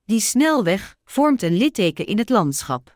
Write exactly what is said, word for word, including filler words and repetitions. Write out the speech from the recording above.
Die snelweg vormt een litteken in het landschap.